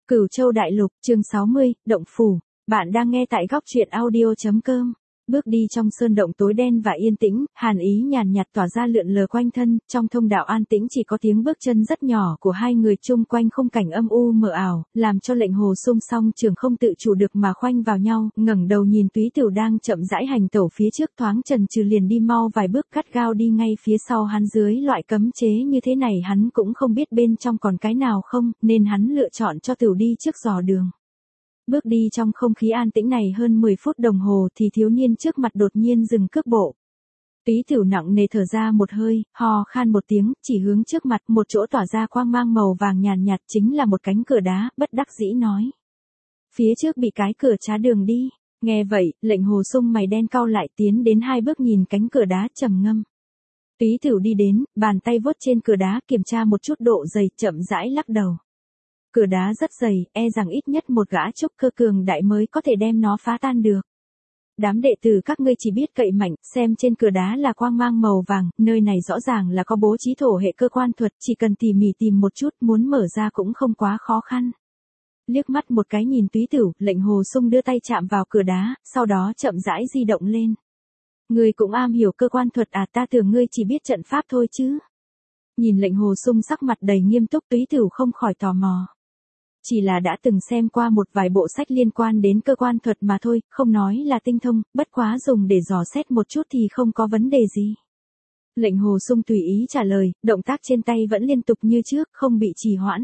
Cửu Châu Đại Lục, chương 60, Động Phủ. Bạn đang nghe tại góc truyện audio.com. Bước đi trong sơn động tối đen và yên tĩnh, hàn ý nhàn nhạt tỏa ra lượn lờ quanh thân, trong thông đạo an tĩnh chỉ có tiếng bước chân rất nhỏ của hai người chung quanh khung cảnh âm u mờ ảo, làm cho Lệnh Hồ Sung song trường không tự chủ được mà khoanh vào nhau, ngẩng đầu nhìn Túy Tửu đang chậm rãi hành tẩu phía trước thoáng chần chừ liền đi mau vài bước gắt gao đi ngay phía sau hắn dưới loại cấm chế như thế này hắn cũng không biết bên trong còn cái nào không, nên hắn lựa chọn cho Tửu đi trước dò đường. Bước đi trong không khí an tĩnh này hơn 10 phút đồng hồ thì thiếu niên trước mặt đột nhiên dừng cước bộ. Túy Tửu nặng nề thở ra một hơi, ho khan một tiếng, chỉ hướng trước mặt một chỗ tỏa ra quang mang màu vàng nhàn nhạt chính là một cánh cửa đá, bất đắc dĩ nói. Phía trước bị cái cửa trá đường đi. Nghe vậy, Lệnh Hồ Sung mày đen cau lại tiến đến hai bước nhìn cánh cửa đá trầm ngâm. Túy Tửu đi đến, bàn tay vuốt trên cửa đá kiểm tra một chút độ dày chậm rãi lắc đầu. Cửa đá rất dày, e rằng ít nhất một gã trúc cơ cường đại mới có thể đem nó phá tan được. Đám đệ tử các ngươi chỉ biết cậy mạnh, xem trên cửa đá là quang mang màu vàng, nơi này rõ ràng là có bố trí thổ hệ cơ quan thuật, chỉ cần tỉ mỉ tìm một chút muốn mở ra cũng không quá khó khăn. Liếc mắt một cái nhìn Túy Tửu, Lệnh Hồ Sung đưa tay chạm vào cửa đá, sau đó chậm rãi di động lên. Ngươi cũng am hiểu cơ quan thuật à, ta tưởng ngươi chỉ biết trận pháp thôi chứ. Nhìn Lệnh Hồ Sung sắc mặt đầy nghiêm túc, Túy Tửu không khỏi tò mò. Chỉ là đã từng xem qua một vài bộ sách liên quan đến cơ quan thuật mà thôi, không nói là tinh thông, bất quá dùng để dò xét một chút thì không có vấn đề gì. Lệnh Hồ Sung tùy ý trả lời, động tác trên tay vẫn liên tục như trước, không bị trì hoãn.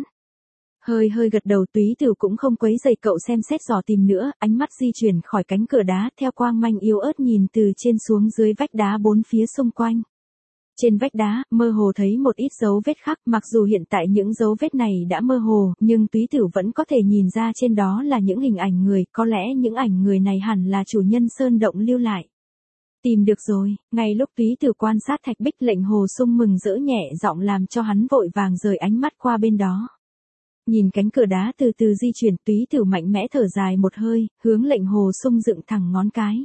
Hơi gật đầu, Túy Tửu cũng không quấy rầy cậu xem xét dò tìm nữa, ánh mắt di chuyển khỏi cánh cửa đá theo quang manh yếu ớt nhìn từ trên xuống dưới vách đá bốn phía xung quanh. Trên vách đá, mơ hồ thấy một ít dấu vết khắc, mặc dù hiện tại những dấu vết này đã mơ hồ, nhưng Túy Tửu vẫn có thể nhìn ra trên đó là những hình ảnh người, có lẽ những ảnh người này hẳn là chủ nhân sơn động lưu lại. Tìm được rồi, ngay lúc Túy Tửu quan sát thạch bích, Lệnh Hồ Sung mừng rỡ nhẹ giọng làm cho hắn vội vàng rời ánh mắt qua bên đó. Nhìn cánh cửa đá từ từ di chuyển, Túy Tửu mạnh mẽ thở dài một hơi, hướng Lệnh Hồ Sung dựng thẳng ngón cái.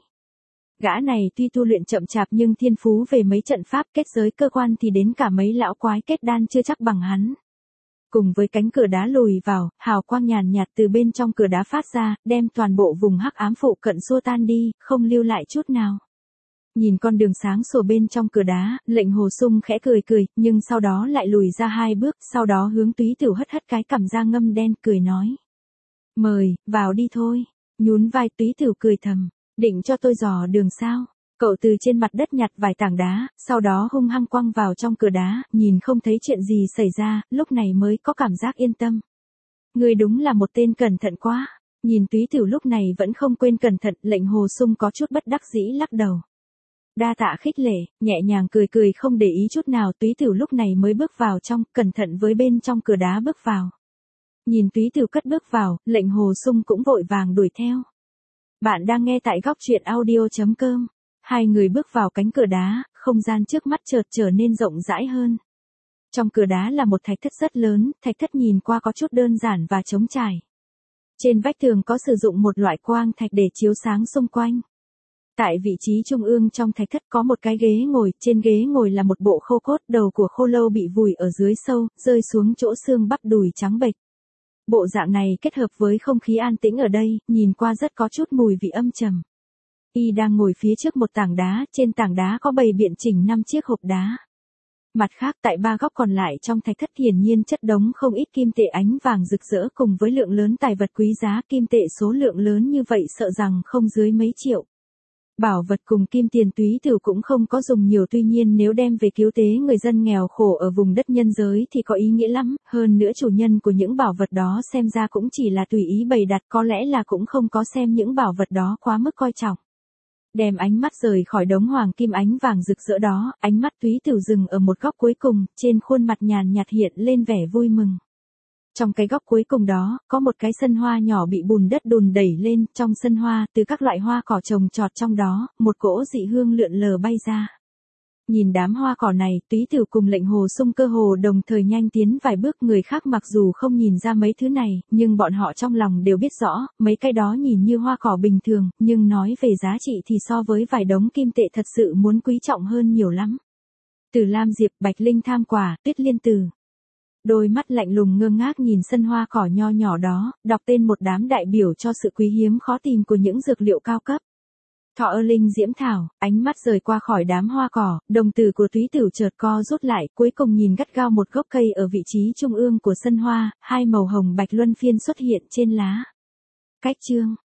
Gã này tuy tu luyện chậm chạp nhưng thiên phú về mấy trận pháp kết giới cơ quan thì đến cả mấy lão quái kết đan chưa chắc bằng hắn. Cùng với cánh cửa đá lùi vào, hào quang nhàn nhạt từ bên trong cửa đá phát ra, đem toàn bộ vùng hắc ám phụ cận xua tan đi, không lưu lại chút nào. Nhìn con đường sáng sủa bên trong cửa đá, Lệnh Hồ Sung khẽ cười, nhưng sau đó lại lùi ra hai bước, sau đó hướng Túy Tửu hất cái cằm da ngâm đen, cười nói. Mời, vào đi thôi. Nhún vai, Túy Tửu cười thầm. Định cho tôi dò đường sao? Cậu từ trên mặt đất nhặt vài tảng đá, sau đó hung hăng quăng vào trong cửa đá, nhìn không thấy chuyện gì xảy ra, lúc này mới có cảm giác yên tâm. Ngươi đúng là một tên cẩn thận quá. Nhìn Túy Tửu lúc này vẫn không quên cẩn thận, Lệnh Hồ Sung có chút bất đắc dĩ lắc đầu. Đa tạ khích lệ, nhẹ nhàng cười không để ý chút nào, Túy Tửu lúc này mới bước vào trong, cẩn thận với bên trong cửa đá bước vào. Nhìn Túy Tửu cất bước vào, Lệnh Hồ Sung cũng vội vàng đuổi theo. Bạn đang nghe tại góc truyện audio.com. Hai người bước vào cánh cửa đá, không gian trước mắt chợt trở nên rộng rãi hơn. Trong cửa đá là một thạch thất rất lớn, thạch thất nhìn qua có chút đơn giản và trống trải. Trên vách tường có sử dụng một loại quang thạch để chiếu sáng xung quanh. Tại vị trí trung ương trong thạch thất có một cái ghế ngồi, trên ghế ngồi là một bộ khô cốt, đầu của khô lâu bị vùi ở dưới sâu, rơi xuống chỗ xương bắp đùi trắng bệch. Bộ dạng này kết hợp với không khí an tĩnh ở đây, nhìn qua rất có chút mùi vị âm trầm. Y đang ngồi phía trước một tảng đá, trên tảng đá có bày biện chỉnh 5 chiếc hộp đá. Mặt khác tại ba góc còn lại trong thạch thất hiển nhiên chất đống không ít kim tệ ánh vàng rực rỡ cùng với lượng lớn tài vật quý giá, kim tệ số lượng lớn như vậy sợ rằng không dưới mấy triệu. Bảo vật cùng kim tiền Túy Tửu cũng không có dùng nhiều, tuy nhiên nếu đem về cứu tế người dân nghèo khổ ở vùng đất nhân giới thì có ý nghĩa lắm, hơn nữa chủ nhân của những bảo vật đó xem ra cũng chỉ là tùy ý bày đặt, có lẽ là cũng không có xem những bảo vật đó quá mức coi trọng. Đem ánh mắt rời khỏi đống hoàng kim ánh vàng rực rỡ đó, ánh mắt Túy Tửu dừng ở một góc cuối cùng, trên khuôn mặt nhàn nhạt hiện lên vẻ vui mừng. Trong cái góc cuối cùng đó, có một cái sân hoa nhỏ bị bùn đất đùn đẩy lên, trong sân hoa, từ các loại hoa cỏ trồng trọt trong đó, một cỗ dị hương lượn lờ bay ra. Nhìn đám hoa cỏ này, Túy Tửu cùng Lệnh Hồ Sung cơ hồ đồng thời nhanh tiến vài bước, người khác mặc dù không nhìn ra mấy thứ này, nhưng bọn họ trong lòng đều biết rõ, mấy cái đó nhìn như hoa cỏ bình thường, nhưng nói về giá trị thì so với vài đống kim tệ thật sự muốn quý trọng hơn nhiều lắm. Từ Lam Diệp, Bạch Linh Tham Quả, Tuyết Liên Tử. Đôi mắt lạnh lùng ngơ ngác nhìn sân hoa cỏ nho nhỏ đó, đọc tên một đám đại biểu cho sự quý hiếm khó tìm của những dược liệu cao cấp. Thọ linh diễm thảo, ánh mắt rời qua khỏi đám hoa cỏ, đồng tử của Túy Tửu chợt co rút lại, cuối cùng nhìn gắt gao một gốc cây ở vị trí trung ương của sân hoa, hai màu hồng bạch luân phiên xuất hiện trên lá. Cách chương